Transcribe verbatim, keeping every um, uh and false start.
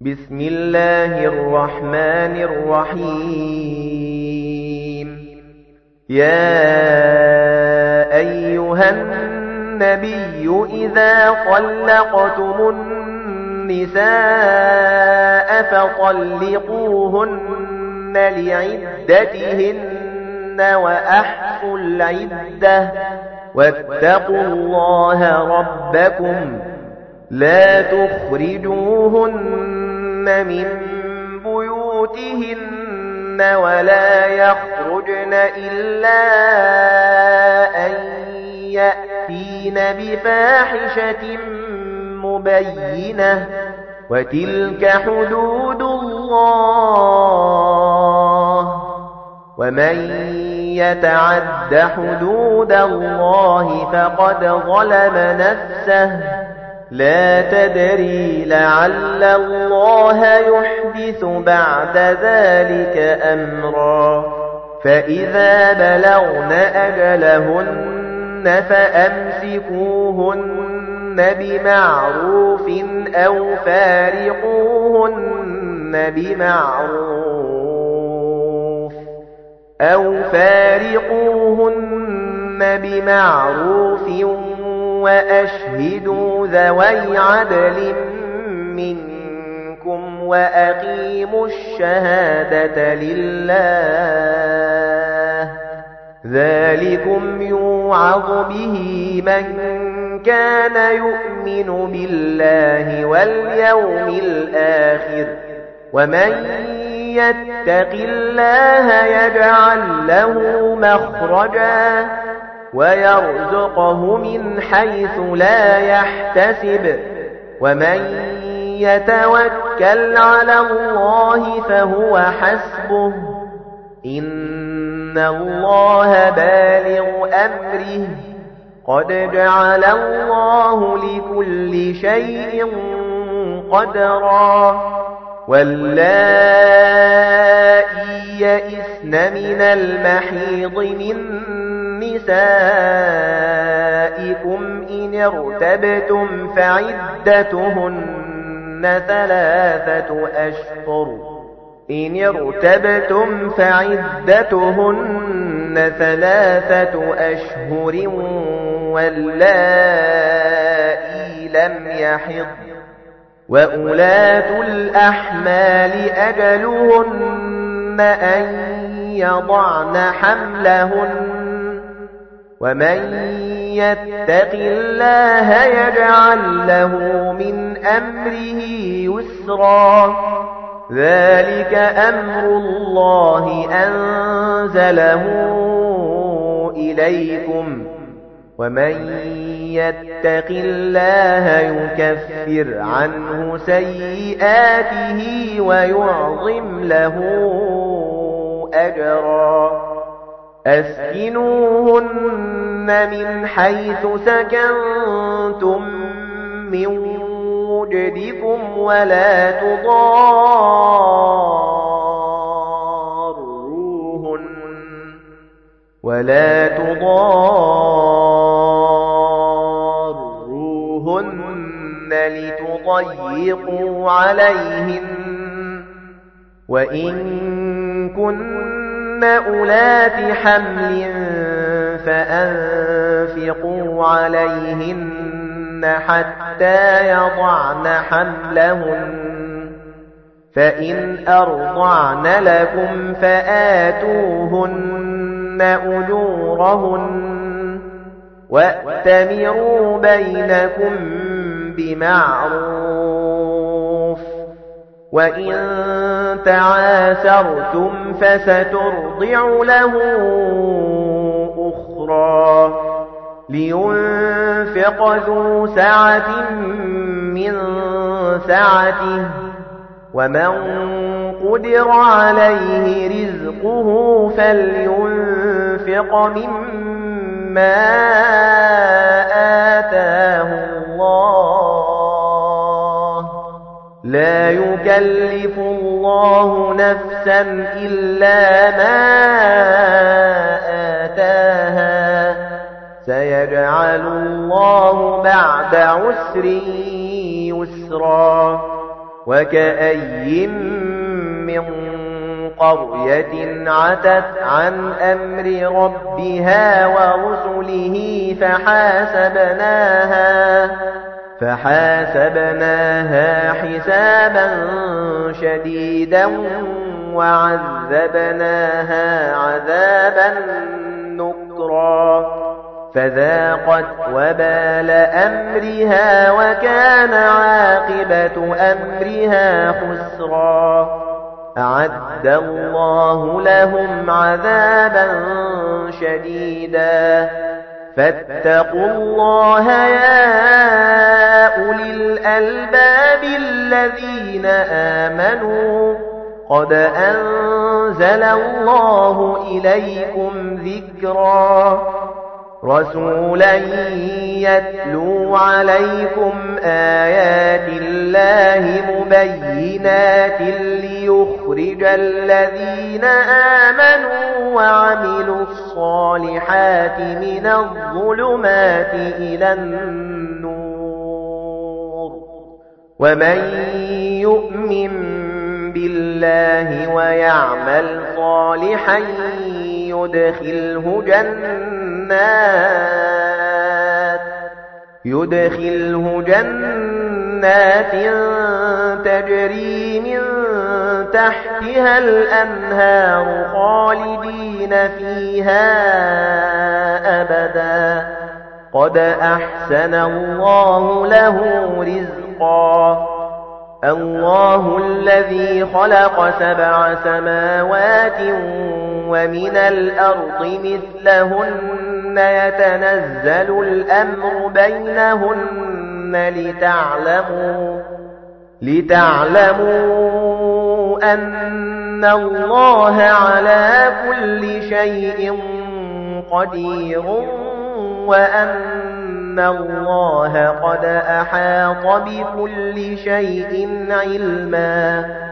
بسم الله الرحمن الرحيم يا أيها النبي إذا طلقتم النساء فطلقوهن لعدتهن وأحصوا العدة واتقوا الله ربكم لا تخرجوهن من بيوتهن ولا يخرجن إلا أن يأتين بفاحشة مبينة وتلك حدود الله ومن يتعد حدود الله فقد ظلم نفسه لا تدري لعل الله يحدث بعد ذلك أمرا فإذا بلغن أجلهن فأمسكوهن بمعروف أو فارقوهن بمعروف أو فارقوهن بمعروف وأشهدوا ذوي عدل منكم وأقيموا الشهادة لله ذلكم يوعظ به من كان يؤمن بالله واليوم الآخر ومن يتق الله يجعل له مخرجا ويرزقه من حيث لا يحتسب ومن يتوكل على الله فهو حسبه إن الله بالغ أمره قد جعل الله لكل شيء قدرا واللائي يئسن من المحيض من نسائكم إن ارتبتم فعدتهن ثلاثة أشهر إن ارتبتم فعدتهن ثلاثة أشهر واللائي لم يحضن وأولاة الأحمال أجلهن أن يضعن حملهن ومن يتق الله يجعل له من أمره يسرا ذلك أمر الله أنزله إليكم ومن يتق الله يكفر عنه سيئاته ويعظم له أجرا أسكنوهن من حيث سكنتم من وجدكم ولا تضاروهن ولا تضاروهن لتضيقوا عليهن وإن كن أولات حمل فأنفقوا عليهن حتى يضعن حملهن فإن أرضعن لكم فآتوهن أجورهن وأتمروا بينكم بمعروف وَإِن تَعَاسَرْتُمْ فَسَتُرْضِعُ لَهُ أُخْرَى لِيُنْفِقْ ذُو سَعَةٍ مِّن سَعَتِهِ وَمَن قُدِرَ عَلَيْهِ رِزْقُهُ فَلْيُنْفِقْ مِمَّا آتَاهُ اللَّهُ لا يكلف الله نفسا إلا ما آتاها سيجعل الله بعد عسر يسرا وكأي من قرية عتت عن أمر ربها ورسله فحاسبناها فحاسبناها حسابا شديدا وعذبناها عذابا نكرا فذاقت وبال أمرها وكان عاقبة أمرها خسرا أعد الله لهم عذابا شديدا فاتقوا الله يا أولي الألباب الذين آمنوا قد أنزل الله إليكم ذكرا رسولا يتلو عليكم آيات الله مبينات ليخرج الذين آمنوا وعملوا الصالحات من الظلمات إلى النور ومن يؤمن بالله ويعمل صالحا يدخله جنات يدخله جنات تجري من تحتها الأنهار خالدين فيها أبدا قد أحسن الله له رزقا الله الذي خلق سبع سماوات ومن الأرض مثلهن يتنزل الأمر بينهن لتعلموا لتعلموا أن الله على كل شيء قدير وأن الله قد أحاط بكل شيء علما